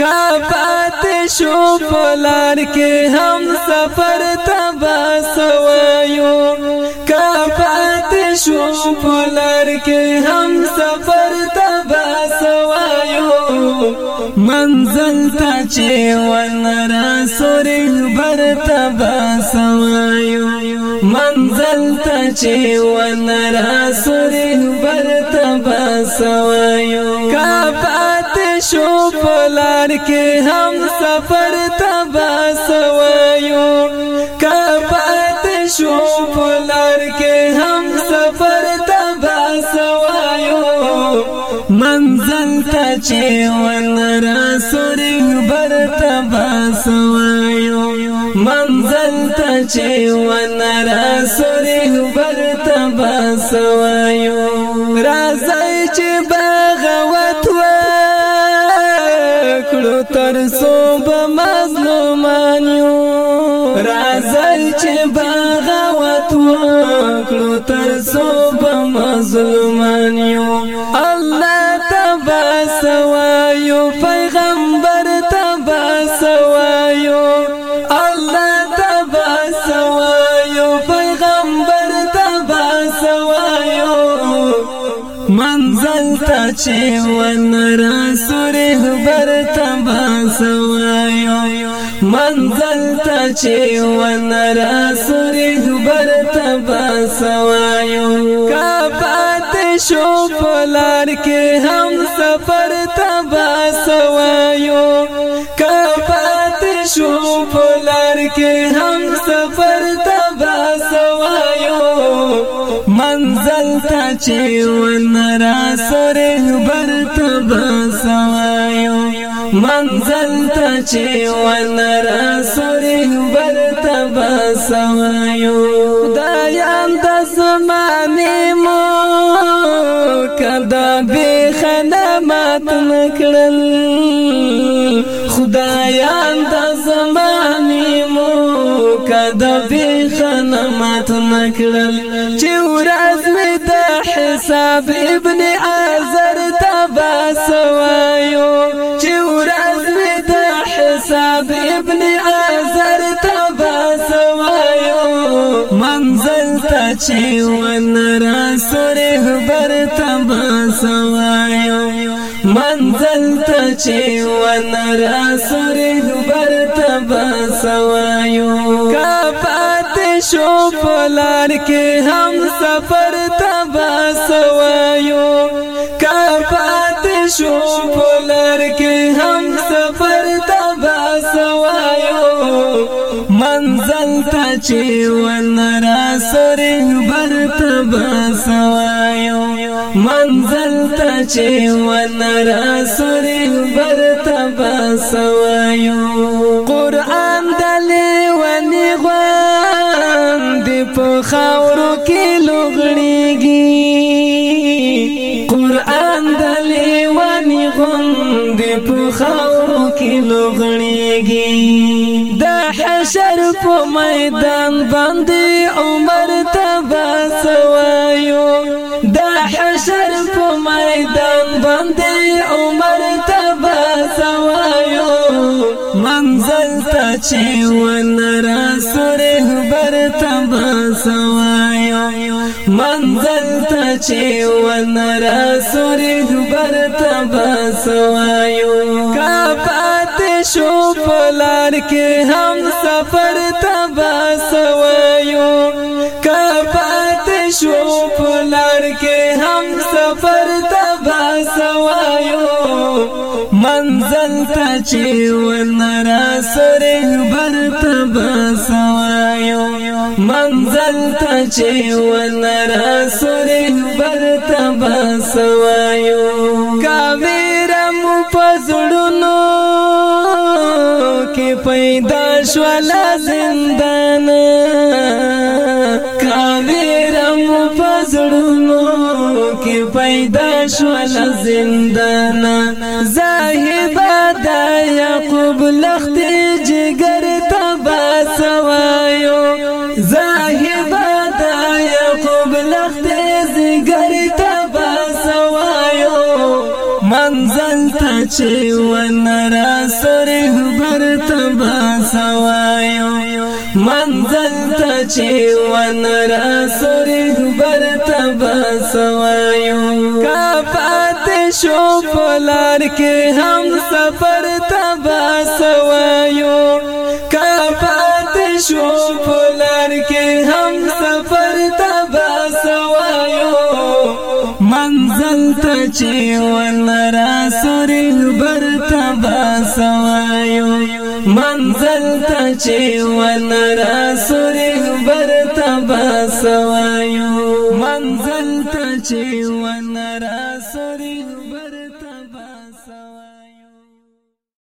پات شو پلار کې هم سفر تبا سوایو کا پات شو پلار کې هم سفر تبا سوایو منزل تا چې ونرا سورې بر تبا سوایو منزل تا چې ونرا سورې بر تبا سوایو کا پات شو پلار کې هم سفر تبا سوایو کا پات شو پلار کې هم سفر تبا سوایو منزل تا چې ونرا سورې بر تبا سوایو منزل تا چې ونرا سورې بر تبا سوایو راځي چې بغاوت وکړو تر صوب مظلومان یو راځي چې بغاوت وکړو تر صوب مظلومان یو الله تبا سوایو پیغمبر تبا سوایو الله تبا سوایو پیغمبر تبا سوایو منزل تا چې ونرا سورې بر تبا سوایو منزل تا چې ونرا سورې بر تبا سوایو کا پات شو پلار کې هم سفر تبا سوایو کا پات شو پلار کې هم سفر تبا سوایو منزل تا چې ونرا سورې بر تبا سوایو منزل تا چې ونرا سورې بر تبا سوایو خدایان د زمانې مو کدا به خدمات نکړل خدایان د زمانې مو کدا به خدمات نکړل چې ورځ مې د حساب ابن عازر تبا سوایو چې ورځ مې د حساب ابن عازر تبا سوایو منزل تا چې ونرا سورې بر تبا سوایو منزل تا چې ونرا سورې بر تبا سوایو کا پات شو پلار کې هم سفر تبا سوایو کا پات شو پلار کې هم سفر تبا سوایو منزل تا چې ونرا سورې بر تبا سوایو منزل تا چې ونرا سورې بر تبا سوایو قرآن دلې ونی غواندې په خاورو کې لوغړېږي قرآن دلې ونی غواندې په خاورو کې لوغړېږي د حشر په میدان باندې عمر تبا سوایو د حشر په میدان باندې عمر تبا سوایو منزل تا چې ونرا سورې بر تبا سوایو منزل تا چې ونرا سورې بر تبا سوایو کا پات شو پلار کې هم سفر تبا سوایو کا پات شو پلار کې هم سفر تبا سوایو منزل تا چې ونرا سورې بر تبا سوایو منزل تا چې ونرا سورې بر تبا سوایو کا ویرا مو پزړونو کې پیدا شوالا زندان کا ویرا مو پزړونو کې پیدا شوالا زندان زاهبا د یعقوب لخت جگر تبا سوایو زاهبا د یعقوب لخت جگر تبا سوایو منزل تا چې ونرا سره برتبا سوایو منزل ته چې ونرا سره برتبا سوایو کا پات شو پلار کې هم سفر تبا سوایو کا پات شو پلار کې هم سفر تبا سوایو منزل ته چې ونرا سره برتبا سوایو منزل ته چې ونرا